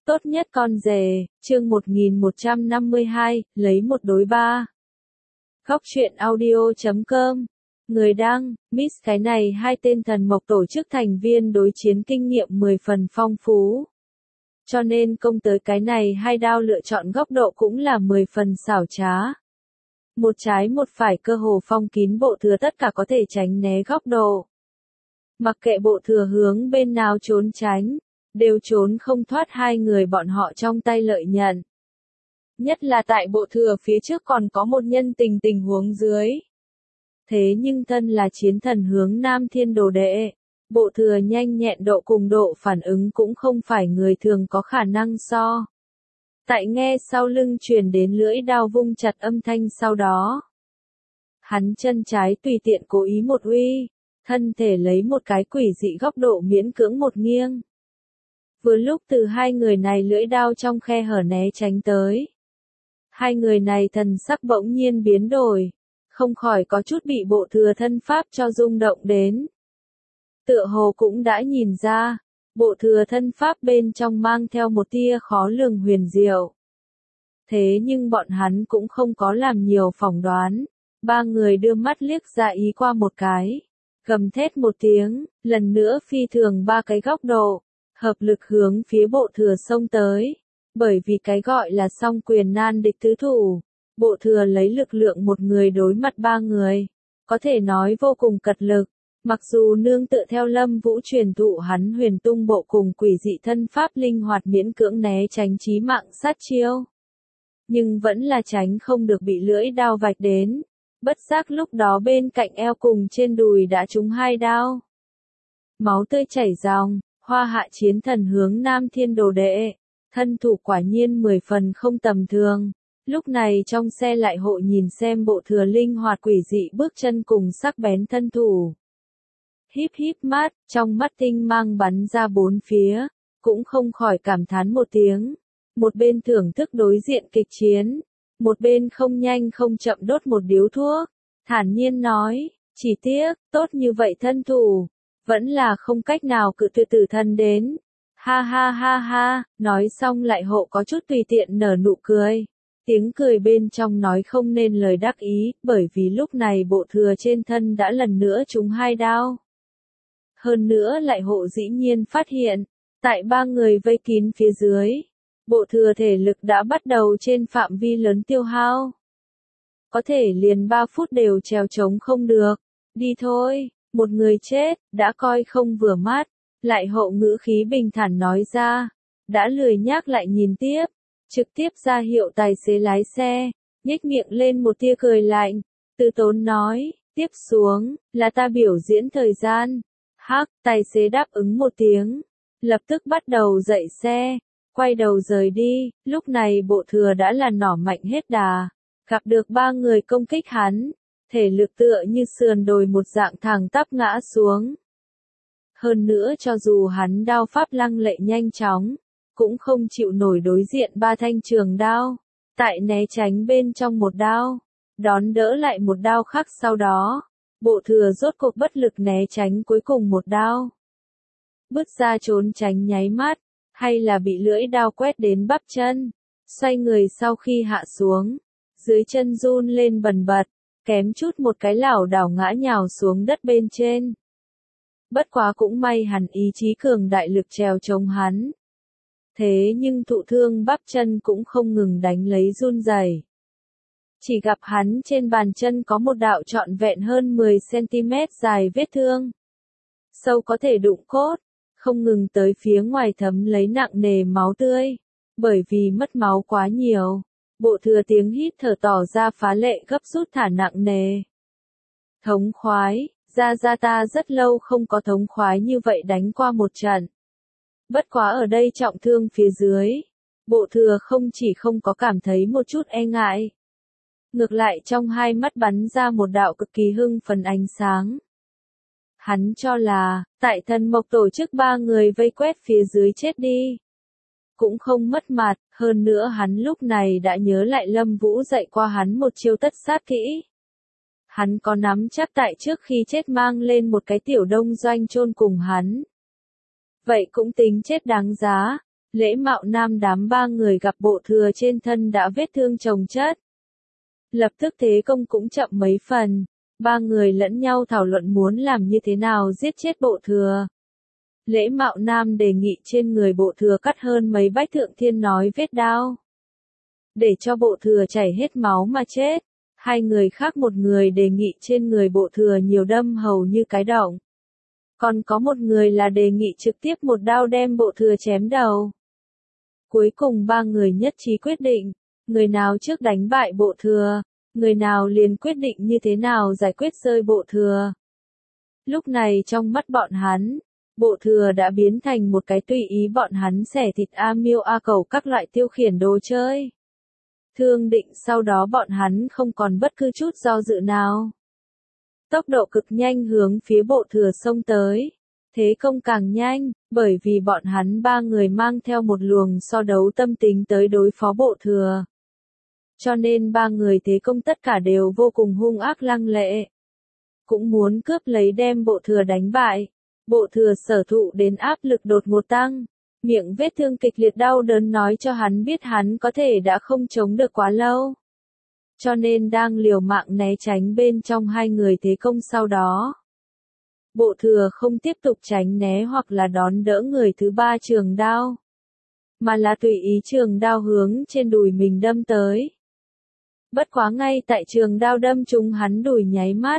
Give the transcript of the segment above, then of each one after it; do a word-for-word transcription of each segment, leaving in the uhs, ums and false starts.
Tốt nhất con rể, chương một nghìn một trăm năm mươi hai, lấy một đối ba. Góc truyện audio chấm com. Người đăng, Miss cái này hai tên thần mộc tổ chức thành viên đối chiến kinh nghiệm mười phần phong phú. Cho nên công tới cái này hai đao lựa chọn góc độ cũng là mười phần xảo trá. Một trái một phải cơ hồ phong kín bộ thừa tất cả có thể tránh né góc độ. Mặc kệ bộ thừa hướng bên nào trốn tránh, đều trốn không thoát hai người bọn họ trong tay lợi nhận. Nhất là tại bộ thừa phía trước còn có một nhân tình tình huống dưới. Thế nhưng thân là chiến thần hướng Nam Thiên Đồ Đệ, bộ thừa nhanh nhẹn độ cùng độ phản ứng cũng không phải người thường có khả năng so. Tại nghe sau lưng truyền đến lưỡi đao vung chặt âm thanh sau đó. Hắn chân trái tùy tiện cố ý một uy, thân thể lấy một cái quỷ dị góc độ miễn cưỡng một nghiêng. Vừa lúc từ hai người này lưỡi đao trong khe hở né tránh tới. Hai người này thần sắc bỗng nhiên biến đổi, không khỏi có chút bị bộ thừa thân pháp cho rung động đến. Tựa hồ cũng đã nhìn ra, bộ thừa thân pháp bên trong mang theo một tia khó lường huyền diệu. Thế nhưng bọn hắn cũng không có làm nhiều phỏng đoán, ba người đưa mắt liếc ra ý qua một cái, gầm thét một tiếng, lần nữa phi thường ba cái góc độ, hợp lực hướng phía bộ thừa xông tới. Bởi vì cái gọi là song quyền nan địch tứ thủ, bộ thừa lấy lực lượng một người đối mặt ba người, có thể nói vô cùng cật lực. Mặc dù nương tựa theo Lâm Vũ truyền thụ hắn huyền tung bộ cùng quỷ dị thân pháp linh hoạt miễn cưỡng né tránh chí mạng sát chiêu, nhưng vẫn là tránh không được bị lưỡi đao vạch đến. Bất giác lúc đó bên cạnh eo cùng trên đùi đã trúng hai đao. Máu tươi chảy ròng, Hoa Hạ chiến thần hướng Nam Thiên Đồ Đệ, thân thủ quả nhiên mười phần không tầm thường. Lúc này trong xe lại hộ nhìn xem bộ thừa linh hoạt quỷ dị bước chân cùng sắc bén thân thủ. Híp híp mắt, trong mắt tinh mang bắn ra bốn phía, cũng không khỏi cảm thán một tiếng. Một bên thưởng thức đối diện kịch chiến, một bên không nhanh không chậm đốt một điếu thuốc, thản nhiên nói, chỉ tiếc, tốt như vậy thân thủ, vẫn là không cách nào cự tuyệt tử thân đến. Ha ha ha ha, nói xong lại hộ có chút tùy tiện nở nụ cười. Tiếng cười bên trong nói không nên lời đắc ý, bởi vì lúc này bộ thừa trên thân đã lần nữa trúng hai đao. Hơn nữa lại hộ dĩ nhiên phát hiện, tại ba người vây kín phía dưới, bộ thừa thể lực đã bắt đầu trên phạm vi lớn tiêu hao. Có thể liền ba phút đều trèo trống không được, đi thôi, một người chết, đã coi không vừa mắt. Lại hộ ngữ khí bình thản nói ra, đã lười nhác lại nhìn tiếp, trực tiếp ra hiệu tài xế lái xe, nhếch miệng lên một tia cười lạnh, từ tốn nói, tiếp xuống, là ta biểu diễn thời gian. Hắc, tài xế đáp ứng một tiếng, lập tức bắt đầu dậy xe, quay đầu rời đi. Lúc này bộ thừa đã là nỏ mạnh hết đà, gặp được ba người công kích hắn, thể lực tựa như sườn đồi một dạng thẳng tắp ngã xuống. Hơn nữa cho dù hắn đao pháp lăng lệ nhanh chóng, cũng không chịu nổi đối diện ba thanh trường đao, tại né tránh bên trong một đao, đón đỡ lại một đao khác sau đó, bộ thừa rốt cuộc bất lực né tránh cuối cùng một đao. Bứt ra trốn tránh nháy mắt, hay là bị lưỡi đao quét đến bắp chân, xoay người sau khi hạ xuống, dưới chân run lên bần bật, kém chút một cái lảo đảo ngã nhào xuống đất bên trên. Bất quá cũng may hắn ý chí cường đại lực trèo chống hắn. Thế nhưng thụ thương bắp chân cũng không ngừng đánh lấy run rẩy. Chỉ gặp hắn trên bàn chân có một đạo trọn vẹn hơn mười xăng-ti-mét dài vết thương. Sâu có thể đụng cốt, không ngừng tới phía ngoài thấm lấy nặng nề máu tươi. Bởi vì mất máu quá nhiều, bộ thừa tiếng hít thở tỏ ra phá lệ gấp rút thả nặng nề. Thống khoái. Ra ra ta rất lâu không có thống khoái như vậy đánh qua một trận. Bất quá ở đây trọng thương phía dưới, bộ thừa không chỉ không có cảm thấy một chút e ngại. Ngược lại trong hai mắt bắn ra một đạo cực kỳ hưng phấn ánh sáng. Hắn cho là, tại thần mộc tổ chức ba người vây quét phía dưới chết đi. Cũng không mất mặt, hơn nữa hắn lúc này đã nhớ lại Lâm Vũ dạy qua hắn một chiêu tất sát kỹ. Hắn có nắm chắc tại trước khi chết mang lên một cái tiểu đông doanh chôn cùng hắn. Vậy cũng tính chết đáng giá, Lễ Mạo Nam đám ba người gặp Bộ Thừa trên thân đã vết thương chồng chất. Lập tức thế công cũng chậm mấy phần, ba người lẫn nhau thảo luận muốn làm như thế nào giết chết Bộ Thừa. Lễ Mạo Nam đề nghị trên người Bộ Thừa cắt hơn mấy bách thượng thiên nói vết đao, để cho Bộ Thừa chảy hết máu mà chết. Hai người khác một người đề nghị trên người Bộ Thừa nhiều đâm hầu như cái động. Còn có một người là đề nghị trực tiếp một đao đem Bộ Thừa chém đầu. Cuối cùng ba người nhất trí quyết định, người nào trước đánh bại Bộ Thừa, người nào liền quyết định như thế nào giải quyết rơi Bộ Thừa. Lúc này trong mắt bọn hắn, Bộ Thừa đã biến thành một cái tùy ý bọn hắn xẻ thịt a miêu a cẩu các loại tiêu khiển đồ chơi. Thương định sau đó bọn hắn không còn bất cứ chút do dự nào. Tốc độ cực nhanh hướng phía Bộ Thừa xông tới. Thế công càng nhanh, bởi vì bọn hắn ba người mang theo một luồng so đấu tâm tính tới đối phó Bộ Thừa. Cho nên ba người thế công tất cả đều vô cùng hung ác lăng lệ. Cũng muốn cướp lấy đem Bộ Thừa đánh bại. Bộ Thừa sở thụ đến áp lực đột ngột tăng. Miệng vết thương kịch liệt đau đớn nói cho hắn biết hắn có thể đã không chống được quá lâu. Cho nên đang liều mạng né tránh bên trong hai người thế công sau đó. Bộ Thừa không tiếp tục tránh né hoặc là đón đỡ người thứ ba trường đao, mà là tùy ý trường đao hướng trên đùi mình đâm tới. Bất quá ngay tại trường đao đâm trúng hắn đùi nháy mắt.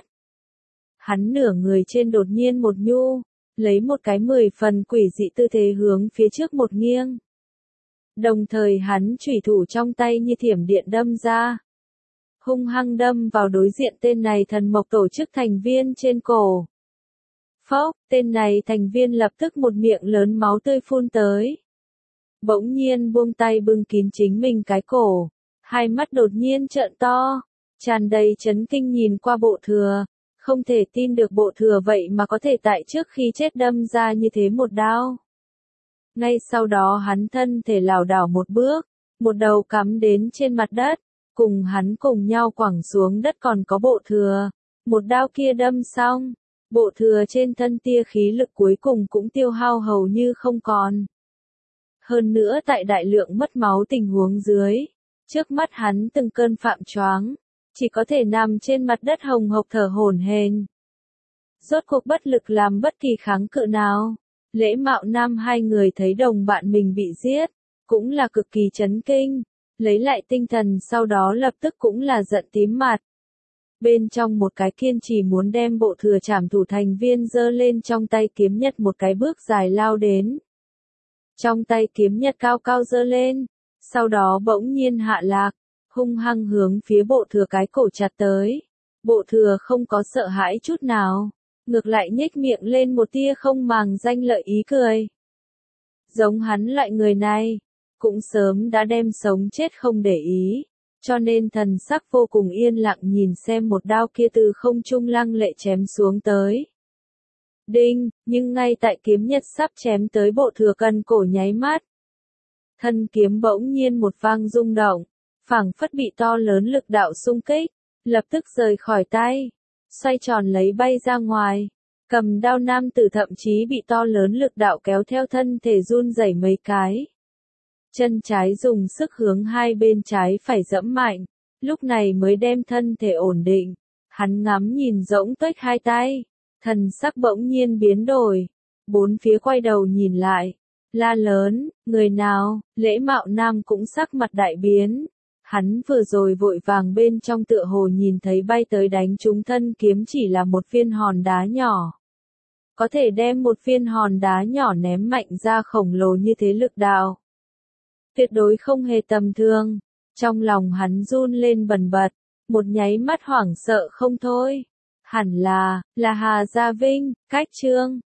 Hắn nửa người trên đột nhiên một nhu, lấy một cái mười phần quỷ dị tư thế hướng phía trước một nghiêng. Đồng thời hắn chủy thủ trong tay như thiểm điện đâm ra. Hung hăng đâm vào đối diện tên này thần mộc tổ chức thành viên trên cổ. Phốc, tên này thành viên lập tức một miệng lớn máu tươi phun tới. Bỗng nhiên buông tay bưng kín chính mình cái cổ. Hai mắt đột nhiên trợn to, tràn đầy chấn kinh nhìn qua Bộ Thừa. Không thể tin được Bộ Thừa vậy mà có thể tại trước khi chết đâm ra như thế một đao. Ngay sau đó hắn thân thể lảo đảo một bước, một đầu cắm đến trên mặt đất, cùng hắn cùng nhau quẳng xuống đất còn có Bộ Thừa. Một đao kia đâm xong, Bộ Thừa trên thân tia khí lực cuối cùng cũng tiêu hao hầu như không còn. Hơn nữa tại đại lượng mất máu tình huống dưới, trước mắt hắn từng cơn phạm choáng. Chỉ có thể nằm trên mặt đất hồng hộc thở hổn hển. Rốt cuộc bất lực làm bất kỳ kháng cự nào. Lễ Mạo Nam hai người thấy đồng bạn mình bị giết, cũng là cực kỳ chấn kinh, lấy lại tinh thần sau đó lập tức cũng là giận tím mặt. Bên trong một cái kiên trì muốn đem Bộ Thừa trảm thủ thành viên giơ lên trong tay kiếm nhật một cái bước dài lao đến. Trong tay kiếm nhật cao cao giơ lên, sau đó bỗng nhiên hạ lạc. Hung hăng hướng phía Bộ Thừa cái cổ chặt tới. Bộ Thừa không có sợ hãi chút nào, ngược lại nhếch miệng lên một tia không màng danh lợi ý cười. Giống hắn loại người này, cũng sớm đã đem sống chết không để ý, cho nên thần sắc vô cùng yên lặng nhìn xem một đao kia từ không trung lăng lệ chém xuống tới. Đinh, nhưng ngay tại kiếm nhật sắp chém tới Bộ Thừa cần cổ nháy mắt. Thân kiếm bỗng nhiên một vang rung động. Phảng phất bị to lớn lực đạo xung kích, lập tức rời khỏi tay, xoay tròn lấy bay ra ngoài. Cầm đao nam tử thậm chí bị to lớn lực đạo kéo theo thân thể run rẩy mấy cái. Chân trái dùng sức hướng hai bên trái phải dẫm mạnh, lúc này mới đem thân thể ổn định. Hắn ngắm nhìn rỗng tuếch hai tay, thần sắc bỗng nhiên biến đổi, bốn phía quay đầu nhìn lại, la lớn, người nào? Lễ Mạo Nam cũng sắc mặt đại biến. Hắn vừa rồi vội vàng bên trong tựa hồ nhìn thấy bay tới đánh trúng thân kiếm chỉ là một viên hòn đá nhỏ. Có thể đem một viên hòn đá nhỏ ném mạnh ra khổng lồ như thế lực đạo. Tuyệt đối không hề tầm thường. Trong lòng hắn run lên bần bật, một nháy mắt hoảng sợ không thôi. Hẳn là, là Hà Gia Vinh, Cách Trương.